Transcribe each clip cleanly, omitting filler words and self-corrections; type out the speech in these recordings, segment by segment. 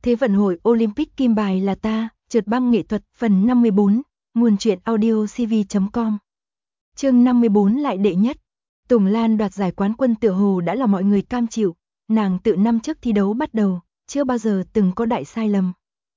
Thế vận hội Olympic kim bài là ta, trượt băng nghệ thuật phần 54, nguồn truyện audio cv.com. Chương 54 lại đệ nhất. Tùng Lan đoạt giải quán quân tựa hồ đã là mọi người cam chịu, nàng tự năm trước thi đấu bắt đầu, chưa bao giờ từng có đại sai lầm.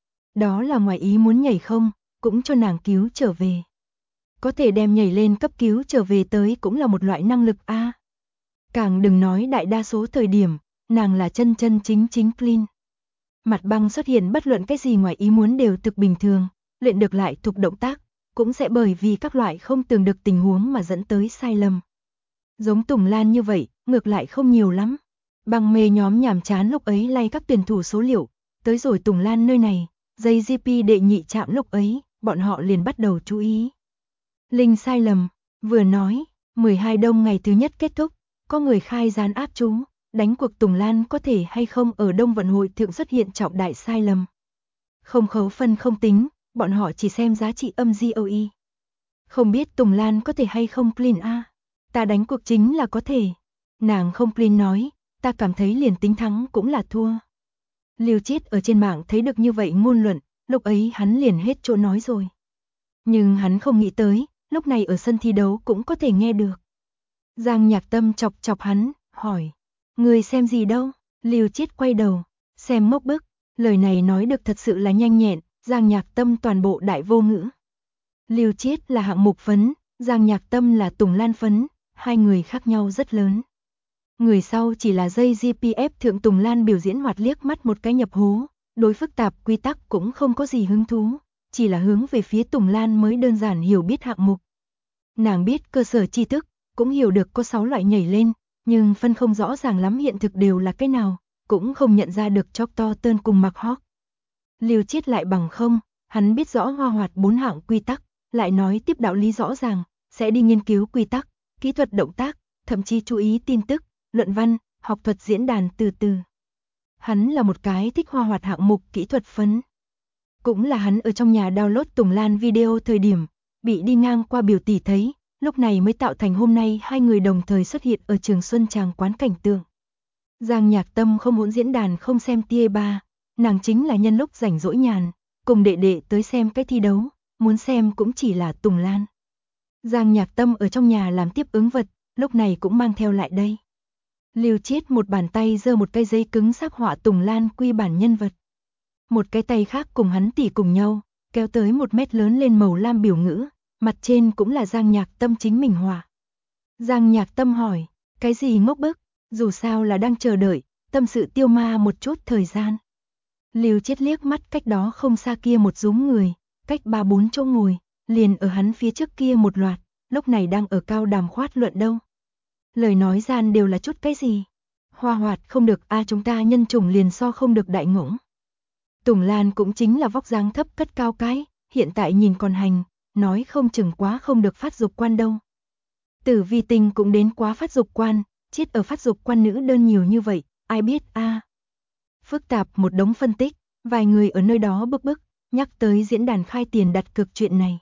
Đó là ngoài ý muốn nhảy không, cũng cho nàng cứu trở về. Có thể đem nhảy lên cấp cứu trở về tới cũng là một loại năng lực a. Càng đừng nói đại đa số thời điểm, nàng là chân chân chính chính clean. Mặt băng xuất hiện bất luận cái gì ngoài ý muốn đều thực bình thường, luyện được lại thuộc động tác, cũng sẽ bởi vì các loại không tưởng được tình huống mà dẫn tới sai lầm. Giống Tùng Lan như vậy, ngược lại không nhiều lắm. Băng mê nhóm nhàm chán lúc ấy lay các tuyển thủ số liệu, tới rồi Tùng Lan nơi này, dây GP đệ nhị chạm lúc ấy, bọn họ liền bắt đầu chú ý. Linh sai lầm, vừa nói, 12 đông ngày thứ nhất kết thúc, có người khai gián áp chú, đánh cuộc Tùng Lan có thể hay không ở Đông Vận hội thượng xuất hiện trọng đại sai lầm. Không khấu phân không tính, bọn họ chỉ xem giá trị âm GOE. Không biết Tùng Lan có thể hay không clean a. Ta đánh cuộc chính là có thể. Nàng không clean nói, ta cảm thấy liền tính thắng cũng là thua. Lưu Chiết ở trên mạng thấy được như vậy ngôn luận, lúc ấy hắn liền hết chỗ nói rồi. Nhưng hắn không nghĩ tới, lúc này ở sân thi đấu cũng có thể nghe được. Giang Nhạc Tâm chọc chọc hắn, hỏi. Người xem gì đâu? Lưu Chiết quay đầu, xem mốc bức. Lời này nói được thật sự là nhanh nhẹn, Giang Nhạc Tâm toàn bộ đại vô ngữ. Lưu Chiết là hạng mục phấn, Giang Nhạc Tâm là Tùng Lan phấn, hai người khác nhau rất lớn. Người sau chỉ là dây GPF thượng Tùng Lan biểu diễn hoạt liếc mắt một cái nhập hố, đối phức tạp quy tắc cũng không có gì hứng thú, chỉ là hướng về phía Tùng Lan mới đơn giản hiểu biết hạng mục. Nàng biết cơ sở tri thức, cũng hiểu được có 6 loại nhảy lên, nhưng phân không rõ ràng lắm hiện thực đều là cái nào, cũng không nhận ra được Chok To Tơn cùng Mặc Hawk. Lưu Chiết lại bằng không, hắn biết rõ hoa hoạt 4 hạng quy tắc, lại nói tiếp đạo lý rõ ràng, sẽ đi nghiên cứu quy tắc, kỹ thuật động tác, thậm chí chú ý tin tức, luận văn, học thuật diễn đàn từ từ. Hắn là một cái thích hoa hoạt hạng mục kỹ thuật phấn. Cũng là hắn ở trong nhà download Tùng Lan video thời điểm, bị đi ngang qua biểu tỷ thấy, lúc này mới tạo thành hôm nay hai người đồng thời xuất hiện ở Trường Xuân Tràng quán cảnh tượng. Giang Nhạc Tâm không hỗn diễn đàn không xem TA3, nàng chính là nhân lúc rảnh rỗi nhàn, cùng đệ đệ tới xem cái thi đấu, muốn xem cũng chỉ là Tùng Lan. Giang Nhạc Tâm ở trong nhà làm tiếp ứng vật, lúc này cũng mang theo lại đây. Lưu Chiết một bàn tay giơ một cây giấy cứng sắc họa Tùng Lan quy bản nhân vật. Một cái tay khác cùng hắn tỉ cùng nhau, kéo tới 1 mét lớn lên màu lam biểu ngữ, mặt trên cũng là Giang Nhạc Tâm chính mình họa. Giang Nhạc Tâm hỏi, cái gì ngốc bức, dù sao là đang chờ đợi, tâm sự tiêu ma một chút thời gian. Lưu Chiết liếc mắt cách đó không xa kia một dúm người, cách 3-4 chỗ ngồi, liền ở hắn phía trước kia một loạt, lúc này đang ở cao đàm khoát luận đâu. Lời nói gian đều là chút cái gì? Hoa hoạt không được a, chúng ta nhân chủng liền so không được đại ngỗng. Tùng Lan cũng chính là vóc dáng thấp cất cao cái, hiện tại nhìn còn hành, nói không chừng quá không được phát dục quan đâu. Tử Vi Tinh cũng đến quá phát dục quan, Chiết ở phát dục quan nữ đơn nhiều như vậy, ai biết a. Phức tạp một đống phân tích, vài người ở nơi đó bức, nhắc tới diễn đàn khai tiền đặt cược chuyện này.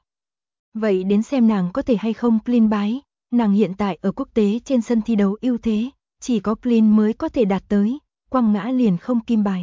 Vậy đến xem nàng có thể hay không clean bái, nàng hiện tại ở quốc tế trên sân thi đấu ưu thế, chỉ có clean mới có thể đạt tới, quăng ngã liền không kim bài.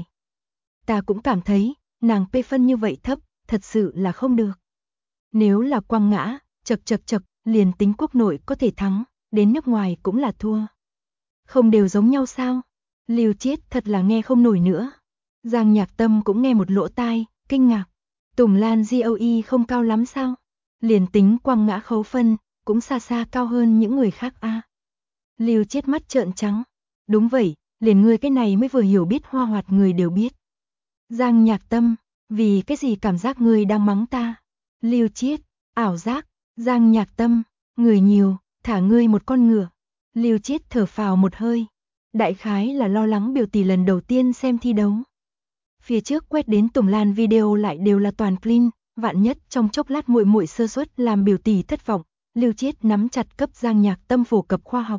Ta cũng cảm thấy, nàng P phân như vậy thấp, thật sự là không được. Nếu là quăng ngã, chật, liền tính quốc nội có thể thắng, đến nước ngoài cũng là thua. Không đều giống nhau sao? Lưu Chiết thật là nghe không nổi nữa. Giang Nhạc Tâm cũng nghe một lỗ tai, kinh ngạc. Tùng Lan GOE không cao lắm sao? Liền tính quăng ngã khấu phân, cũng xa xa cao hơn những người khác a. Lưu Chiết mắt trợn trắng. Đúng vậy, liền ngươi cái này mới vừa hiểu biết hoa hoạt người đều biết. Giang Nhạc Tâm, vì cái gì cảm giác ngươi đang mắng ta? Lưu Chiết, ảo giác. Giang Nhạc Tâm, người nhiều, thả ngươi một con ngựa. Lưu Chiết thở phào một hơi. Đại khái là lo lắng biểu tỷ lần đầu tiên xem thi đấu. Phía trước quét đến Tùng Lan video lại đều là toàn clean, vạn nhất trong chốc lát muội sơ suất làm biểu tỷ thất vọng, Lưu Chiết nắm chặt cấp Giang Nhạc Tâm phổ cập khoa học.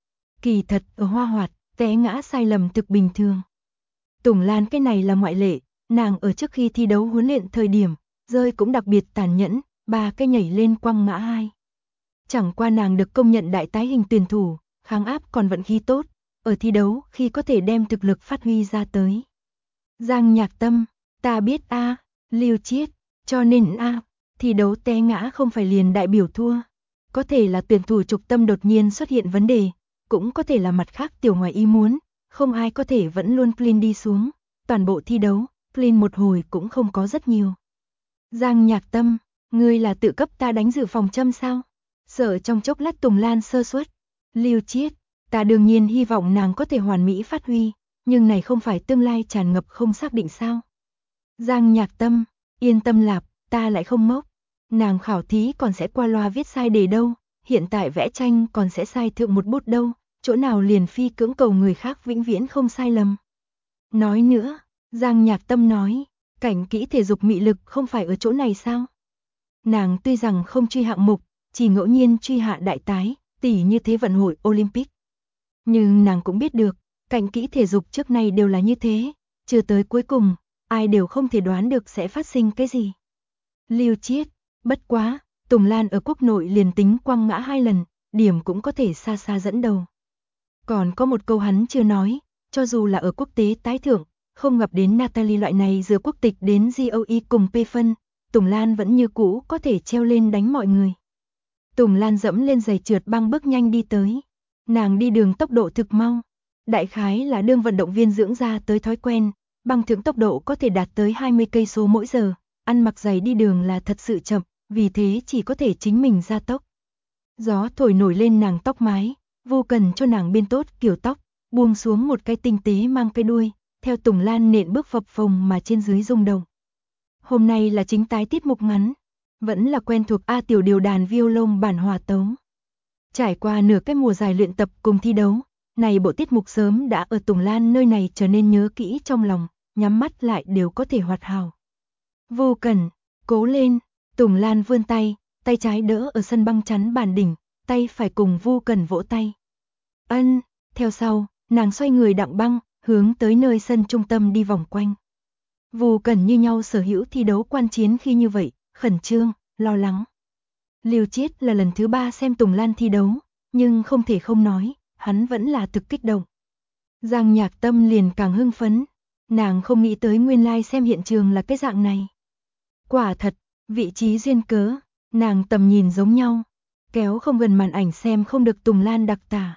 Kỳ thật ở hoa hoạt, té ngã sai lầm thực bình thường. Tùng Lan cái này là ngoại lệ, nàng ở trước khi thi đấu huấn luyện thời điểm, rơi cũng đặc biệt tàn nhẫn, 3 cái nhảy lên quăng ngã 2. Chẳng qua nàng được công nhận đại tái hình tuyển thủ, kháng áp còn vận khí tốt, ở thi đấu khi có thể đem thực lực phát huy ra tới. Giang Nhạc Tâm, Ta biết a, Lưu Chiết, cho nên thi đấu té ngã không phải liền đại biểu thua. Có thể là tuyển thủ trục tâm đột nhiên xuất hiện vấn đề, cũng có thể là mặt khác tiểu ngoài ý muốn, không ai có thể vẫn luôn clean đi xuống. Toàn bộ thi đấu, clean một hồi cũng không có rất nhiều. Giang Nhạc Tâm, ngươi là tự cấp ta đánh dự phòng châm sao? Sợ trong chốc lát Tùng Lan sơ suất. Lưu Chiết, ta đương nhiên hy vọng nàng có thể hoàn mỹ phát huy, nhưng này không phải tương lai tràn ngập không xác định sao? Giang Nhạc Tâm, yên tâm lạp, ta lại không ngốc. Nàng khảo thí còn sẽ qua loa viết sai đề đâu, hiện tại vẽ tranh còn sẽ sai thượng một bút đâu, chỗ nào liền phi cưỡng cầu người khác vĩnh viễn không sai lầm. Nói nữa, Giang Nhạc Tâm nói, cảnh kỹ thể dục mị lực không phải ở chỗ này sao? Nàng tuy rằng không truy hạng mục, chỉ ngẫu nhiên truy hạ đại tái, tỉ như thế vận hội Olympic. Nhưng nàng cũng biết được, cảnh kỹ thể dục trước nay đều là như thế, chưa tới cuối cùng, ai đều không thể đoán được sẽ phát sinh cái gì. Lưu Chiết, bất quá, Tùng Lan ở quốc nội liền tính quăng ngã 2 lần, điểm cũng có thể xa xa dẫn đầu. Còn có một câu hắn chưa nói, cho dù là ở quốc tế tái thưởng, không gặp đến Natalie loại này giữa quốc tịch đến GOE cùng P phân, Tùng Lan vẫn như cũ có thể treo lên đánh mọi người. Tùng Lan dẫm lên giày trượt băng bước nhanh đi tới. Nàng đi đường tốc độ thực mau. Đại khái là đương vận động viên dưỡng ra tới thói quen, băng thượng tốc độ có thể đạt tới 20 cây số mỗi giờ, ăn mặc giày đi đường là thật sự chậm, vì thế chỉ có thể chính mình gia tốc. Gió thổi nổi lên nàng tóc mái, Vô Cần cho nàng biên tốt kiểu tóc, buông xuống một cái tinh tế mang cái đuôi, theo Tùng Lan nện bước phập phồng mà trên dưới rung động. Hôm nay là chính tái tiết mục ngắn, vẫn là quen thuộc A tiểu điều đàn violon bản hòa tấu. Trải qua nửa cái mùa dài luyện tập cùng thi đấu, này bộ tiết mục sớm đã ở Tùng Lan nơi này trở nên nhớ kỹ trong lòng, nhắm mắt lại đều có thể hoạt hào. Vô Cần, cố lên, Tùng Lan vươn tay, tay trái đỡ ở sân băng chắn bàn đỉnh, tay phải cùng Vô Cần vỗ tay. Ân, theo sau, nàng xoay người đặng băng, hướng tới nơi sân trung tâm đi vòng quanh. Vô Cần như nhau sở hữu thi đấu quan chiến khi như vậy, khẩn trương, lo lắng. Lưu Chiết là lần thứ 3 xem Tùng Lan thi đấu, nhưng không thể không nói, hắn vẫn là thực kích động. Giang Nhạc Tâm liền càng hưng phấn, nàng không nghĩ tới nguyên lai xem hiện trường là cái dạng này. Quả thật, vị trí duyên cớ, nàng tầm nhìn giống nhau, kéo không gần màn ảnh xem không được Tùng Lan đặc tả.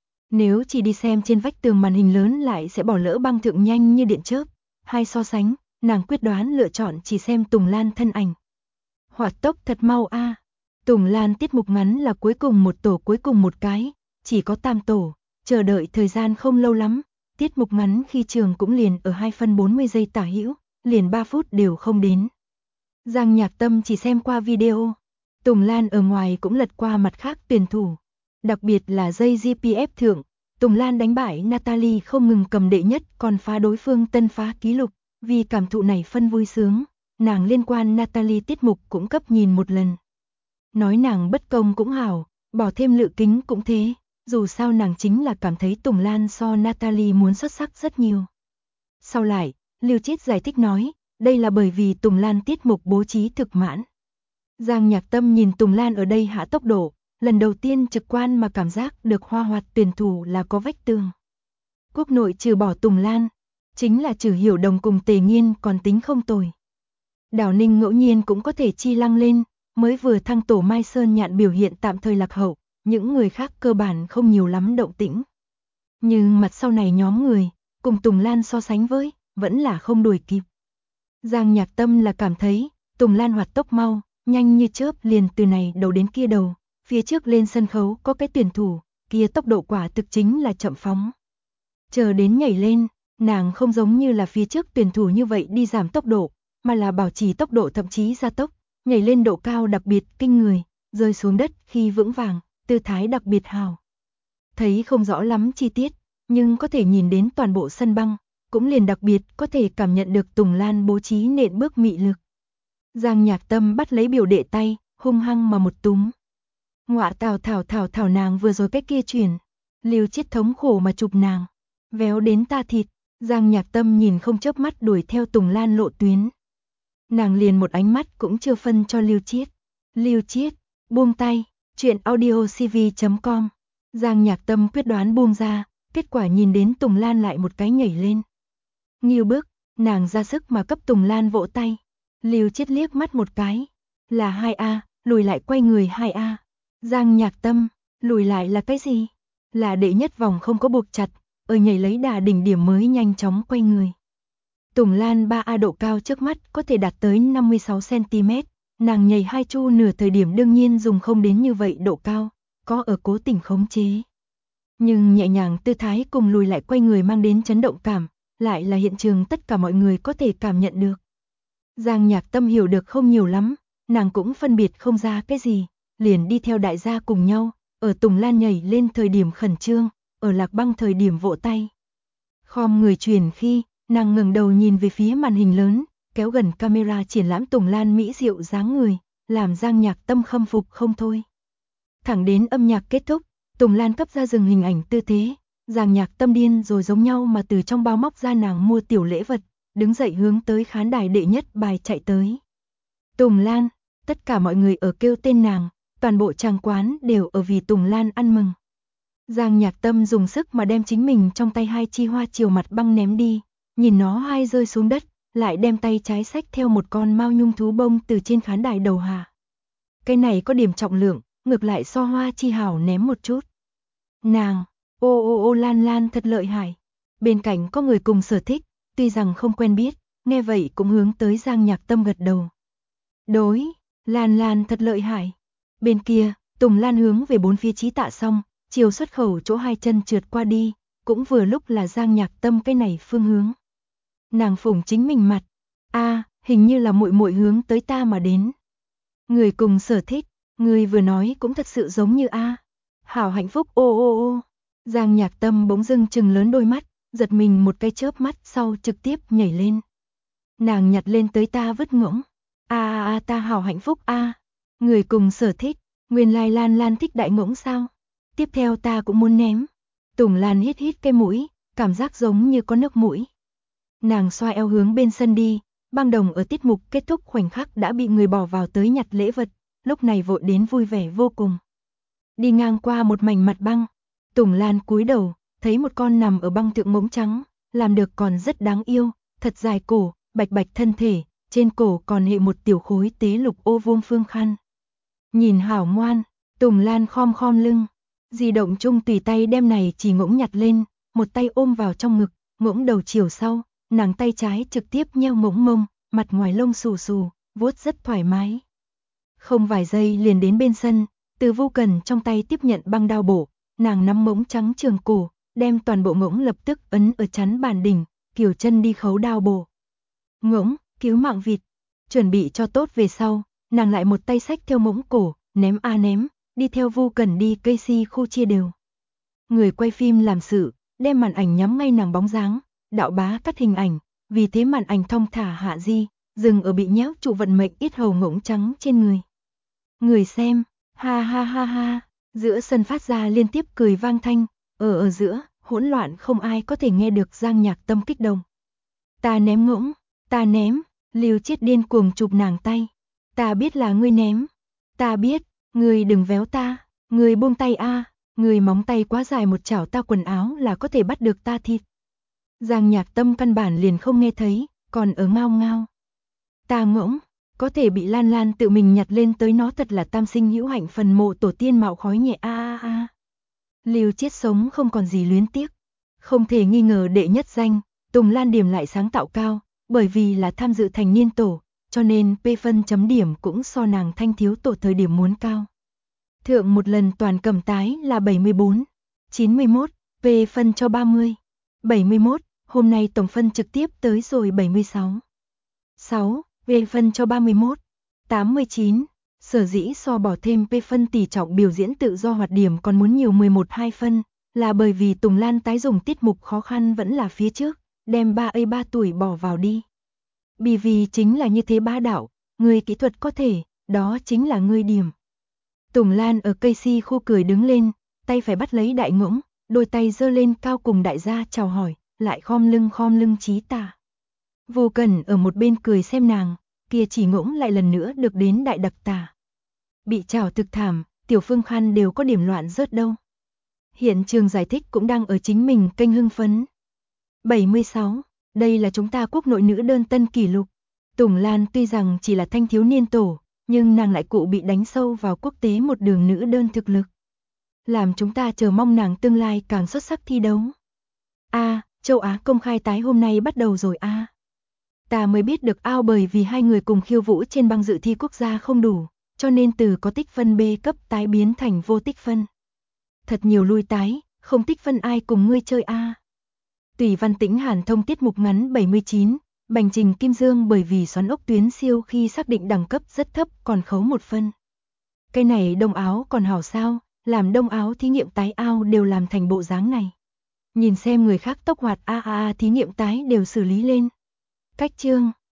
Nếu chỉ đi xem trên vách tường màn hình lớn lại sẽ bỏ lỡ băng thượng nhanh như điện chớp, hai so sánh, nàng quyết đoán lựa chọn chỉ xem Tùng Lan thân ảnh. Hoạt tốc thật mau a. Tùng Lan tiết mục ngắn là cuối cùng một tổ cuối cùng một cái, chỉ có tam tổ, chờ đợi thời gian không lâu lắm, tiết mục ngắn khi trường cũng liền ở 2 phân 40 giây tả hữu, liền 3 phút đều không đến. Giang Nhạc Tâm chỉ xem qua video, Tùng Lan ở ngoài cũng lật qua mặt khác tuyển thủ, đặc biệt là dây GPF thượng, Tùng Lan đánh bại Natalie không ngừng cầm đệ nhất còn phá đối phương tân phá kỷ lục, vì cảm thụ này phân vui sướng, nàng liên quan Natalie tiết mục cũng cấp nhìn một lần. Nói nàng bất công cũng hảo, bỏ thêm lự kính cũng thế, dù sao nàng chính là cảm thấy Tùng Lan so Natalie muốn xuất sắc rất nhiều. Sau lại, Lưu Chiết giải thích nói, đây là bởi vì Tùng Lan tiết mục bố trí thực mãn. Giang Nhạc Tâm nhìn Tùng Lan ở đây hạ tốc độ, lần đầu tiên trực quan mà cảm giác được hoa hoạt tuyển thủ là có vách tường. Quốc nội trừ bỏ Tùng Lan, chính là trừ Hiểu Đồng cùng Tề Nghiên còn tính không tồi. Đào Ninh ngẫu nhiên cũng có thể chi lăng lên, mới vừa thăng tổ Mai Sơn Nhạn biểu hiện tạm thời lạc hậu, những người khác cơ bản không nhiều lắm động tĩnh. Nhưng mặt sau này nhóm người, cùng Tùng Lan so sánh với, vẫn là không đuổi kịp. Giang Nhạc Tâm là cảm thấy, Tùng Lan hoạt tốc mau, nhanh như chớp liền từ này đầu đến kia đầu, phía trước lên sân khấu có cái tuyển thủ, kia tốc độ quả thực chính là chậm phóng. Chờ đến nhảy lên, nàng không giống như là phía trước tuyển thủ như vậy đi giảm tốc độ, mà là bảo trì tốc độ thậm chí gia tốc, nhảy lên độ cao đặc biệt kinh người, rơi xuống đất khi vững vàng, tư thái đặc biệt hào. Thấy không rõ lắm chi tiết, nhưng có thể nhìn đến toàn bộ sân băng, cũng liền đặc biệt có thể cảm nhận được Tùng Lan bố trí nện bước mị lực. Giang Nhạc Tâm bắt lấy biểu đệ tay, hung hăng mà một túm. Ngọa thảo nàng vừa rồi cái kia chuyển. Lưu Chiết thống khổ mà chụp nàng. Véo đến ta thịt, Giang Nhạc Tâm nhìn không chớp mắt đuổi theo Tùng Lan lộ tuyến. Nàng liền một ánh mắt cũng chưa phân cho Lưu Chiết. Lưu Chiết, buông tay, chuyện audiocv.com. Giang Nhạc Tâm quyết đoán buông ra, kết quả nhìn đến Tùng Lan lại một cái nhảy lên. Nghiêu bức, Nàng ra sức mà cấp Tùng Lan vỗ tay. Lưu Chiết liếc mắt một cái. Là 2A, lùi lại quay người 2A. Giang Nhạc Tâm, lùi lại là cái gì? Là đệ nhất vòng không có buộc chặt, ở nhảy lấy đà đỉnh điểm mới nhanh chóng quay người. Tùng Lan 3A độ cao trước mắt có thể đạt tới 56cm, nàng nhảy 2 chu nửa thời điểm đương nhiên dùng không đến như vậy độ cao, có ở cố tình khống chế. Nhưng nhẹ nhàng tư thái cùng lùi lại quay người mang đến chấn động cảm, lại là hiện trường tất cả mọi người có thể cảm nhận được. Giang Nhạc Tâm hiểu được không nhiều lắm, nàng cũng phân biệt không ra cái gì, liền đi theo đại gia cùng nhau, ở Tùng Lan nhảy lên thời điểm khẩn trương, ở Lạc Băng thời điểm vỗ tay. Khom người truyền khi, nàng ngẩng đầu nhìn về phía màn hình lớn, kéo gần camera triển lãm Tùng Lan mỹ diệu dáng người, làm Giang Nhạc Tâm khâm phục không thôi. Thẳng đến âm nhạc kết thúc, Tùng Lan cấp ra dừng hình ảnh tư thế, Giang Nhạc Tâm điên rồi giống nhau mà từ trong bao móc ra nàng mua tiểu lễ vật, đứng dậy hướng tới khán đài đệ nhất bài chạy tới. Tùng Lan, tất cả mọi người ở kêu tên nàng, toàn bộ tràng quán đều ở vì Tùng Lan ăn mừng. Giang Nhạc Tâm dùng sức mà đem chính mình trong tay 2 chi hoa chiều mặt băng ném đi, nhìn nó hai rơi xuống đất, lại đem tay trái xách theo một con mao nhung thú bông từ trên khán đài đầu hạ. Cái này có điểm trọng lượng, ngược lại so hoa chi hảo ném một chút. Nàng, ô Lan Lan thật lợi hại. Bên cạnh có người cùng sở thích, tuy rằng không quen biết, nghe vậy cũng hướng tới Giang Nhạc Tâm gật đầu. Đối, Lan Lan thật lợi hại. Bên kia, Tùng Lan hướng về bốn phía Chí Tạ xong, chiều xuất khẩu chỗ 2 chân trượt qua đi, cũng vừa lúc là Giang Nhạc Tâm cái này phương hướng. Nàng phủng chính mình mặt, hình như là muội muội hướng tới ta mà đến. Người cùng sở thích, người vừa nói cũng thật sự giống như hảo hạnh phúc ô. Giang Nhạc Tâm bỗng dưng trừng lớn đôi mắt, giật mình một cái chớp mắt sau trực tiếp nhảy lên. Nàng nhặt lên tới ta vứt ngỗng. Ta hảo hạnh phúc Người cùng sở thích, nguyên lai Lan Lan thích đại ngỗng sao? Tiếp theo ta cũng muốn ném. Tùng Lan hít hít cái mũi, cảm giác giống như có nước mũi. Nàng xoa eo hướng bên sân đi, băng đồng ở tiết mục kết thúc khoảnh khắc đã bị người bỏ vào tới nhặt lễ vật, lúc này vội đến vui vẻ vô cùng. Đi ngang qua một mảnh mặt băng, Tùng Lan cúi đầu, thấy một con nằm ở băng thượng ngỗng trắng, làm được còn rất đáng yêu, thật dài cổ, bạch bạch thân thể, trên cổ còn hệ một tiểu khối tế lục ô vuông phương khăn. Nhìn hảo ngoan, Tùng Lan khom lưng, di động chung tùy tay đem này chỉ ngỗng nhặt lên, một tay ôm vào trong ngực, ngỗng đầu chiều sau, nàng tay trái trực tiếp nheo ngỗng mông, mặt ngoài lông xù xù, vuốt rất thoải mái. Không vài giây liền đến bên sân, Từ Vô Cần trong tay tiếp nhận băng đao bổ, nàng nắm ngỗng trắng trường cổ, đem toàn bộ ngỗng lập tức ấn ở chắn bàn đỉnh, kiều chân đi khấu đao bổ. Ngỗng, cứu mạng vịt, chuẩn bị cho tốt về sau, nàng lại một tay xách theo ngỗng cổ, ném ném, đi theo Vô Cần đi cây si khu chia đều. Người quay phim làm sự, đem màn ảnh nhắm ngay nàng bóng dáng, đạo bá cắt hình ảnh, vì thế màn ảnh thong thả hạ di, dừng ở bị nhéo trụ vận mệnh ít hầu ngỗng trắng trên người. Người xem, ha, giữa sân phát ra liên tiếp cười vang thanh, ở giữa, hỗn loạn không ai có thể nghe được Giang Nhạc Tâm kích động. Ta ném ngỗng, ta ném, Lưu Chiết điên cuồng chụp nàng tay. Ta biết là ngươi ném, ta biết, ngươi đừng véo ta, ngươi buông tay ngươi móng tay quá dài một chảo ta quần áo là có thể bắt được ta thịt. Giang Nhạc Tâm căn bản liền không nghe thấy, còn ở ngao ngao. Ta ngỗng, có thể bị Lan Lan tự mình nhặt lên tới nó thật là tam sinh hữu hạnh phần mộ tổ tiên mạo khói nhẹ Lưu Chiết sống không còn gì luyến tiếc. Không thể nghi ngờ đệ nhất danh, Tùng Lan điểm lại sáng tạo cao, bởi vì là tham dự thành niên tổ, cho nên P phân chấm điểm cũng so nàng thanh thiếu tổ thời điểm muốn cao. Thượng một lần toàn cầm tái là 74, 91, P phân cho 30, 71, hôm nay tổng phân trực tiếp tới rồi 76. 6, V phân cho 31, 89, sở dĩ so bỏ thêm P phân tỷ trọng biểu diễn tự do hoạt điểm còn muốn nhiều 11-2 phân, là bởi vì Tùng Lan tái dùng tiết mục khó khăn vẫn là phía trước, đem 3 tuổi bỏ vào đi. BV chính là như thế bá đạo, người kỹ thuật có thể, đó chính là ngươi điểm. Tùng Lan ở cây si khu cười đứng lên, tay phải bắt lấy đại ngỗng, đôi tay giơ lên cao cùng đại gia chào hỏi, lại khom lưng Chí Tạ. Vô Cần ở một bên cười xem nàng, kia chỉ ngỗng lại lần nữa được đến đại đặc tả. Bị chảo thực thảm, tiểu phương khăn đều có điểm loạn rớt đâu. Hiện trường giải thích cũng đang ở chính mình kênh hưng phấn. 76, Đây là chúng ta quốc nội nữ đơn tân kỷ lục. Tùng Lan tuy rằng chỉ là thanh thiếu niên tổ, nhưng nàng lại cụ bị đánh sâu vào quốc tế một đường nữ đơn thực lực. Làm chúng ta chờ mong nàng tương lai càng xuất sắc thi đấu. Châu Á công khai tái hôm nay bắt đầu rồi a. Ta mới biết được bởi vì hai người cùng khiêu vũ trên băng dự thi quốc gia không đủ, cho nên từ có tích phân B cấp tái biến thành vô tích phân. Thật nhiều lui tái, không tích phân ai cùng ngươi chơi a. Tùy Văn Tĩnh Hàn thông tiết mục ngắn 79, Bành Trình Kim Dương bởi vì xoắn ốc tuyến siêu khi xác định đẳng cấp rất thấp còn khấu 1 phân. Cái này đông áo còn hảo sao, làm đông áo thí nghiệm tái đều làm thành bộ dáng này. Nhìn xem người khác tốc hoạt thí nghiệm tái đều xử lý lên. Cách chương